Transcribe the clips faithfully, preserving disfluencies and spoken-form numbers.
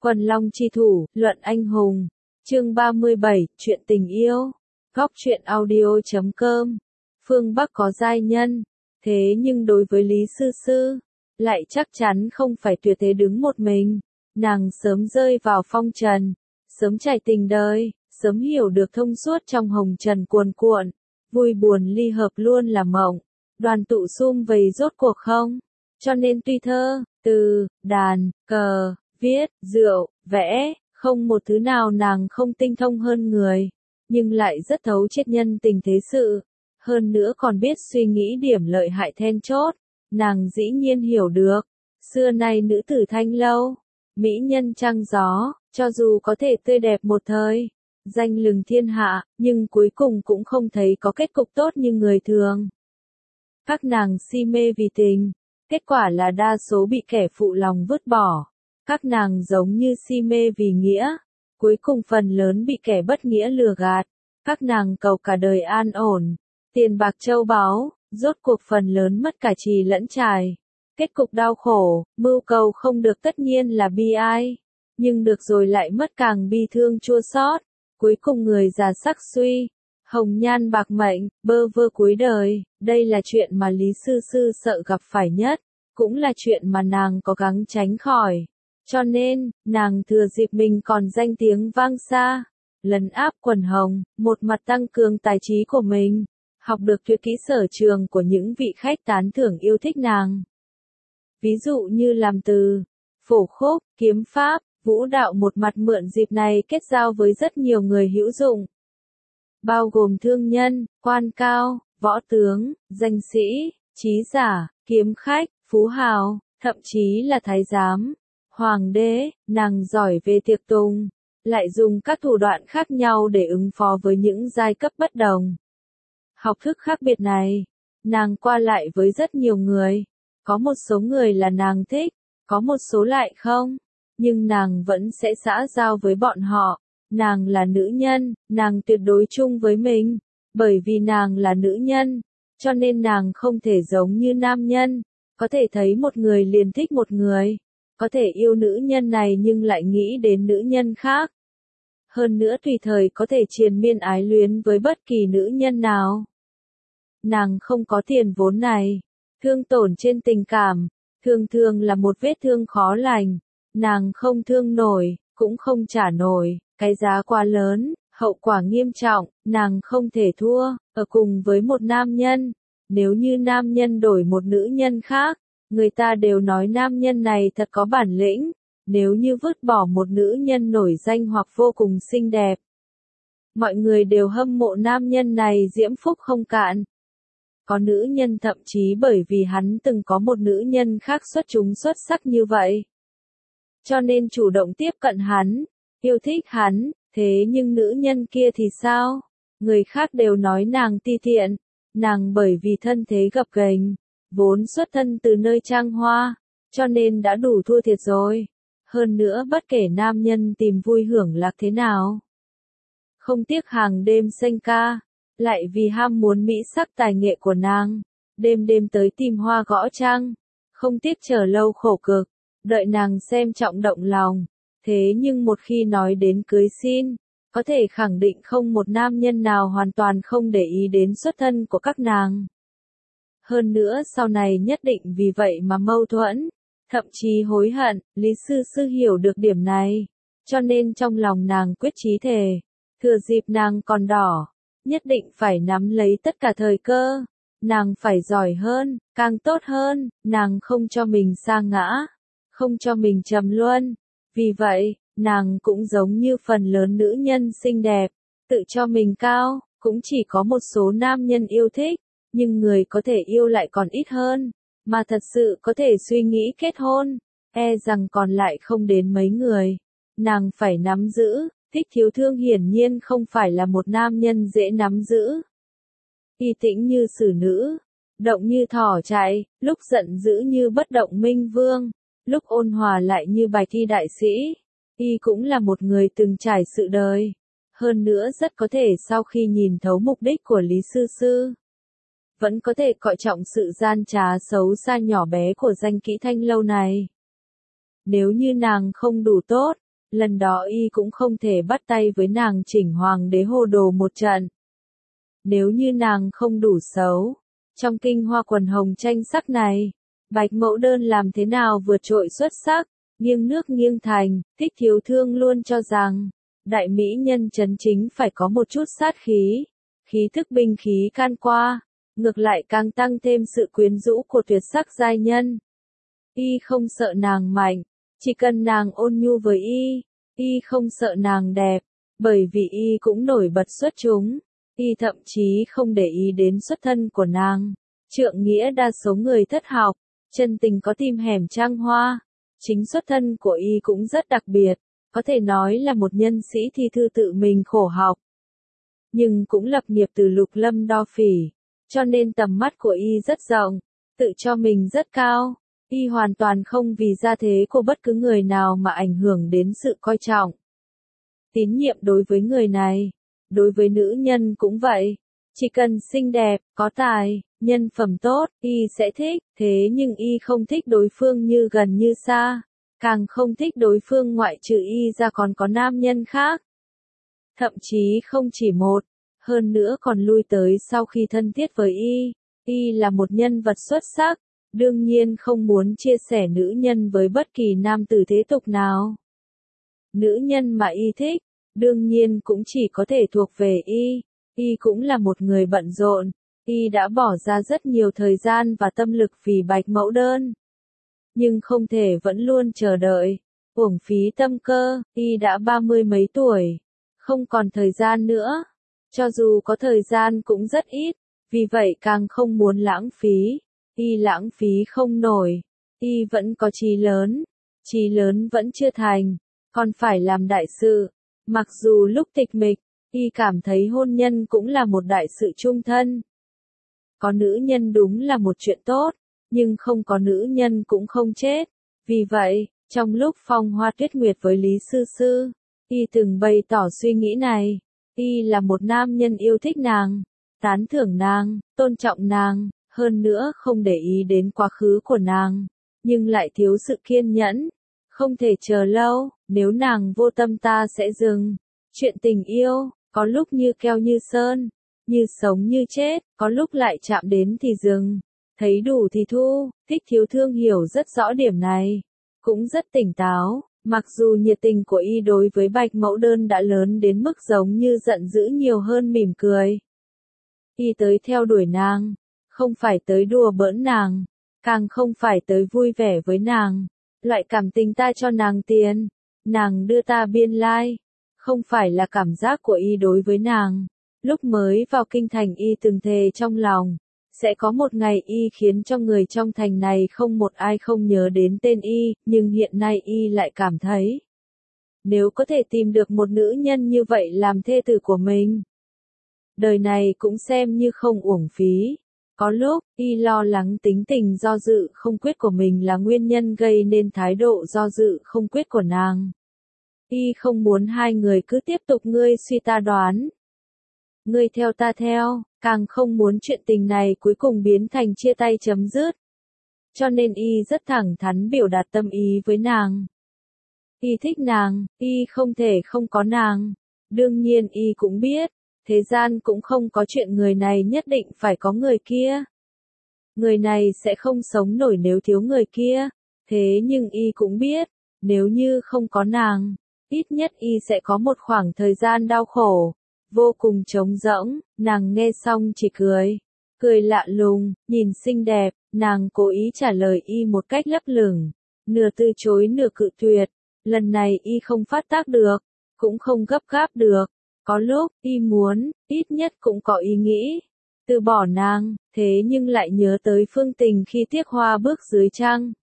Quần Long chi thủ, luận anh hùng. Chương ba mươi bảy, chuyện tình yêu. Góc truyện audio chấm com. Phương Bắc có giai nhân, thế nhưng đối với Lý Sư Sư, lại chắc chắn không phải tuyệt thế đứng một mình. Nàng sớm rơi vào phong trần, sớm trải tình đời, sớm hiểu được thông suốt trong hồng trần cuồn cuộn, vui buồn ly hợp luôn là mộng, đoàn tụ sum vầy rốt cuộc không. Cho nên tuy thơ, từ, đàn, cờ, viết, rượu, vẽ, không một thứ nào nàng không tinh thông hơn người, nhưng lại rất thấu triệt nhân tình thế sự, hơn nữa còn biết suy nghĩ điểm lợi hại then chốt, nàng dĩ nhiên hiểu được, xưa nay nữ tử thanh lâu, mỹ nhân trăng gió, cho dù có thể tươi đẹp một thời, danh lừng thiên hạ, nhưng cuối cùng cũng không thấy có kết cục tốt như người thường. Các nàng si mê vì tình, kết quả là đa số bị kẻ phụ lòng vứt bỏ. Các nàng giống như si mê vì nghĩa, cuối cùng phần lớn bị kẻ bất nghĩa lừa gạt. Các nàng cầu cả đời an ổn, tiền bạc châu báu, rốt cuộc phần lớn mất cả trì lẫn trài. Kết cục đau khổ, mưu cầu không được tất nhiên là bi ai, nhưng được rồi lại mất càng bi thương chua xót. Cuối cùng người già sắc suy, hồng nhan bạc mệnh, bơ vơ cuối đời. Đây là chuyện mà Lý Sư Sư sợ gặp phải nhất, cũng là chuyện mà nàng cố gắng tránh khỏi. Cho nên, nàng thừa dịp mình còn danh tiếng vang xa, lấn áp quần hồng, một mặt tăng cường tài trí của mình, học được tuyệt kỹ sở trường của những vị khách tán thưởng yêu thích nàng. Ví dụ như làm từ, phổ khúc, kiếm pháp, vũ đạo, một mặt mượn dịp này kết giao với rất nhiều người hữu dụng, bao gồm thương nhân, quan cao, võ tướng, danh sĩ, trí giả, kiếm khách, phú hào, thậm chí là thái giám, hoàng đế. Nàng giỏi về tiệc tùng, lại dùng các thủ đoạn khác nhau để ứng phó với những giai cấp bất đồng. Học thức khác biệt này, nàng qua lại với rất nhiều người, có một số người là nàng thích, có một số lại không, nhưng nàng vẫn sẽ xã giao với bọn họ. Nàng là nữ nhân, nàng tuyệt đối chung với mình, bởi vì nàng là nữ nhân, cho nên nàng không thể giống như nam nhân, có thể thấy một người liền thích một người, có thể yêu nữ nhân này nhưng lại nghĩ đến nữ nhân khác. Hơn nữa tùy thời có thể triền miên ái luyến với bất kỳ nữ nhân nào. Nàng không có tiền vốn này, thương tổn trên tình cảm, thường thường là một vết thương khó lành, nàng không thương nổi, cũng không trả nổi, cái giá quá lớn, hậu quả nghiêm trọng, nàng không thể thua, ở cùng với một nam nhân. Nếu như nam nhân đổi một nữ nhân khác, người ta đều nói nam nhân này thật có bản lĩnh, nếu như vứt bỏ một nữ nhân nổi danh hoặc vô cùng xinh đẹp, mọi người đều hâm mộ nam nhân này diễm phúc không cạn. Có nữ nhân thậm chí bởi vì hắn từng có một nữ nhân khác xuất chúng xuất sắc như vậy, cho nên chủ động tiếp cận hắn, yêu thích hắn. Thế nhưng nữ nhân kia thì sao? Người khác đều nói nàng ti tiện, nàng bởi vì thân thế gập ghềnh, vốn xuất thân từ nơi trang hoa, cho nên đã đủ thua thiệt rồi. Hơn nữa bất kể nam nhân tìm vui hưởng lạc thế nào, không tiếc hàng đêm xanh ca, lại vì ham muốn mỹ sắc tài nghệ của nàng, đêm đêm tới tìm hoa gõ trăng, không tiếc chờ lâu khổ cực, đợi nàng xem trọng động lòng. Thế nhưng một khi nói đến cưới xin, có thể khẳng định không một nam nhân nào hoàn toàn không để ý đến xuất thân của các nàng. Hơn nữa sau này nhất định vì vậy mà mâu thuẫn, thậm chí hối hận. Lý Sư Sư hiểu được điểm này, cho nên trong lòng nàng quyết chí thề, thừa dịp nàng còn đỏ, nhất định phải nắm lấy tất cả thời cơ, nàng phải giỏi hơn, càng tốt hơn, nàng không cho mình sa ngã, không cho mình trầm luân. Vì vậy, nàng cũng giống như phần lớn nữ nhân xinh đẹp, tự cho mình cao, cũng chỉ có một số nam nhân yêu thích, nhưng người có thể yêu lại còn ít hơn, mà thật sự có thể suy nghĩ kết hôn, e rằng còn lại không đến mấy người. Nàng phải nắm giữ, Thích Thiếu Thương hiển nhiên không phải là một nam nhân dễ nắm giữ. Y tĩnh như xử nữ, động như thỏ chạy, lúc giận dữ như bất động minh vương, lúc ôn hòa lại như bài thi đại sĩ. Y cũng là một người từng trải sự đời, hơn nữa rất có thể sau khi nhìn thấu mục đích của Lý Sư Sư, vẫn có thể coi trọng sự gian trá xấu xa nhỏ bé của danh kỹ thanh lâu này. Nếu như nàng không đủ tốt, lần đó y cũng không thể bắt tay với nàng chỉnh hoàng đế hồ đồ một trận. Nếu như nàng không đủ xấu, trong kinh hoa quần hồng tranh sắc này, Bạch Mẫu Đơn làm thế nào vượt trội xuất sắc, nghiêng nước nghiêng thành, Thích Thiếu Thương luôn cho rằng, đại mỹ nhân chấn chính phải có một chút sát khí, khí thức binh khí can qua, ngược lại càng tăng thêm sự quyến rũ của tuyệt sắc giai nhân. Y không sợ nàng mạnh, chỉ cần nàng ôn nhu với y, y không sợ nàng đẹp, bởi vì y cũng nổi bật xuất chúng, y thậm chí không để ý đến xuất thân của nàng. Trượng nghĩa đa số người thất học, chân tình có tim hẻm trang hoa, chính xuất thân của y cũng rất đặc biệt, có thể nói là một nhân sĩ thi thư tự mình khổ học. Nhưng cũng lập nghiệp từ lục lâm đo phỉ, cho nên tầm mắt của y rất rộng, tự cho mình rất cao. Y hoàn toàn không vì gia thế của bất cứ người nào mà ảnh hưởng đến sự coi trọng, tín nhiệm đối với người này. Đối với nữ nhân cũng vậy, chỉ cần xinh đẹp, có tài, nhân phẩm tốt, y sẽ thích, thế nhưng y không thích đối phương như gần như xa, càng không thích đối phương ngoại trừ y ra còn có nam nhân khác. Thậm chí không chỉ một, hơn nữa còn lui tới sau khi thân thiết với y, y là một nhân vật xuất sắc, đương nhiên không muốn chia sẻ nữ nhân với bất kỳ nam tử thế tục nào. Nữ nhân mà y thích, đương nhiên cũng chỉ có thể thuộc về y, y cũng là một người bận rộn, y đã bỏ ra rất nhiều thời gian và tâm lực vì Bạch Mẫu Đơn. Nhưng không thể vẫn luôn chờ đợi, uổng phí tâm cơ, y đã ba mươi mấy tuổi, không còn thời gian nữa, cho dù có thời gian cũng rất ít, vì vậy càng không muốn lãng phí, y lãng phí không nổi, y vẫn có chí lớn, chí lớn vẫn chưa thành, còn phải làm đại sự. Mặc dù lúc tịch mịch, y cảm thấy hôn nhân cũng là một đại sự chung thân. Có nữ nhân đúng là một chuyện tốt, nhưng không có nữ nhân cũng không chết. Vì vậy, trong lúc phong hoa tuyết nguyệt với Lý Sư Sư, y từng bày tỏ suy nghĩ này. Y là một nam nhân yêu thích nàng, tán thưởng nàng, tôn trọng nàng, hơn nữa không để ý đến quá khứ của nàng, nhưng lại thiếu sự kiên nhẫn. Không thể chờ lâu, nếu nàng vô tâm ta sẽ dừng. Chuyện tình yêu, có lúc như keo như sơn, như sống như chết, có lúc lại chạm đến thì dừng, thấy đủ thì thu. Thích Thiếu Thương hiểu rất rõ điểm này, cũng rất tỉnh táo, mặc dù nhiệt tình của y đối với Bạch Mẫu Đơn đã lớn đến mức giống như giận dữ nhiều hơn mỉm cười. Y tới theo đuổi nàng, không phải tới đùa bỡn nàng, càng không phải tới vui vẻ với nàng. Loại cảm tình ta cho nàng tiền, nàng đưa ta biên lai, không phải là cảm giác của y đối với nàng. Lúc mới vào kinh thành y từng thề trong lòng, sẽ có một ngày y khiến cho người trong thành này không một ai không nhớ đến tên y, nhưng hiện nay y lại cảm thấy, nếu có thể tìm được một nữ nhân như vậy làm thê tử của mình, đời này cũng xem như không uổng phí. Có lúc, y lo lắng tính tình do dự không quyết của mình là nguyên nhân gây nên thái độ do dự không quyết của nàng. Y không muốn hai người cứ tiếp tục ngươi suy ta đoán, ngươi theo ta theo, càng không muốn chuyện tình này cuối cùng biến thành chia tay chấm dứt. Cho nên y rất thẳng thắn biểu đạt tâm ý với nàng. Y thích nàng, y không thể không có nàng. Đương nhiên y cũng biết, thế gian cũng không có chuyện người này nhất định phải có người kia. Người này sẽ không sống nổi nếu thiếu người kia. Thế nhưng y cũng biết, nếu như không có nàng, ít nhất y sẽ có một khoảng thời gian đau khổ, vô cùng trống rỗng. Nàng nghe xong chỉ cười, cười lạ lùng, nhìn xinh đẹp, nàng cố ý trả lời y một cách lấp lửng, nửa từ chối nửa cự tuyệt. Lần này y không phát tác được, cũng không gấp gáp được. Có lúc, y muốn, ít nhất cũng có ý nghĩ, từ bỏ nàng, thế nhưng lại nhớ tới Phương Tình khi tiếc hoa bước dưới trăng.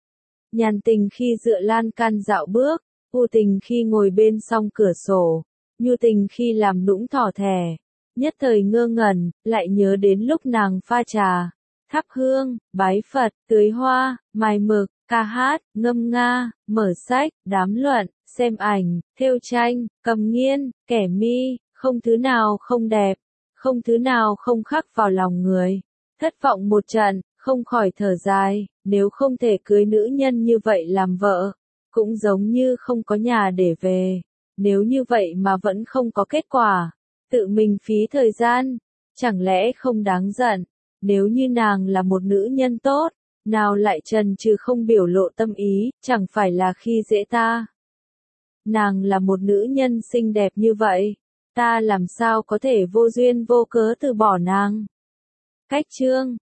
Nhàn Tình khi dựa lan can dạo bước, U Tình khi ngồi bên song cửa sổ, Nhu Tình khi làm nũng thỏ thẻ. Nhất thời ngơ ngẩn, lại nhớ đến lúc nàng pha trà, thắp hương, bái Phật, tưới hoa, mài mực, ca hát, ngâm nga, mở sách, đám luận, xem ảnh, thêu tranh, cầm nghiên, kẻ mi, không thứ nào không đẹp, không thứ nào không khắc vào lòng người. Thất vọng một trận, không khỏi thở dài, nếu không thể cưới nữ nhân như vậy làm vợ, cũng giống như không có nhà để về. Nếu như vậy mà vẫn không có kết quả, tự mình phí thời gian, chẳng lẽ không đáng giận? Nếu như nàng là một nữ nhân tốt, nào lại trần trừ không biểu lộ tâm ý, chẳng phải là khi dễ ta? Nàng là một nữ nhân xinh đẹp như vậy, ta làm sao có thể vô duyên vô cớ từ bỏ nàng? Cách chương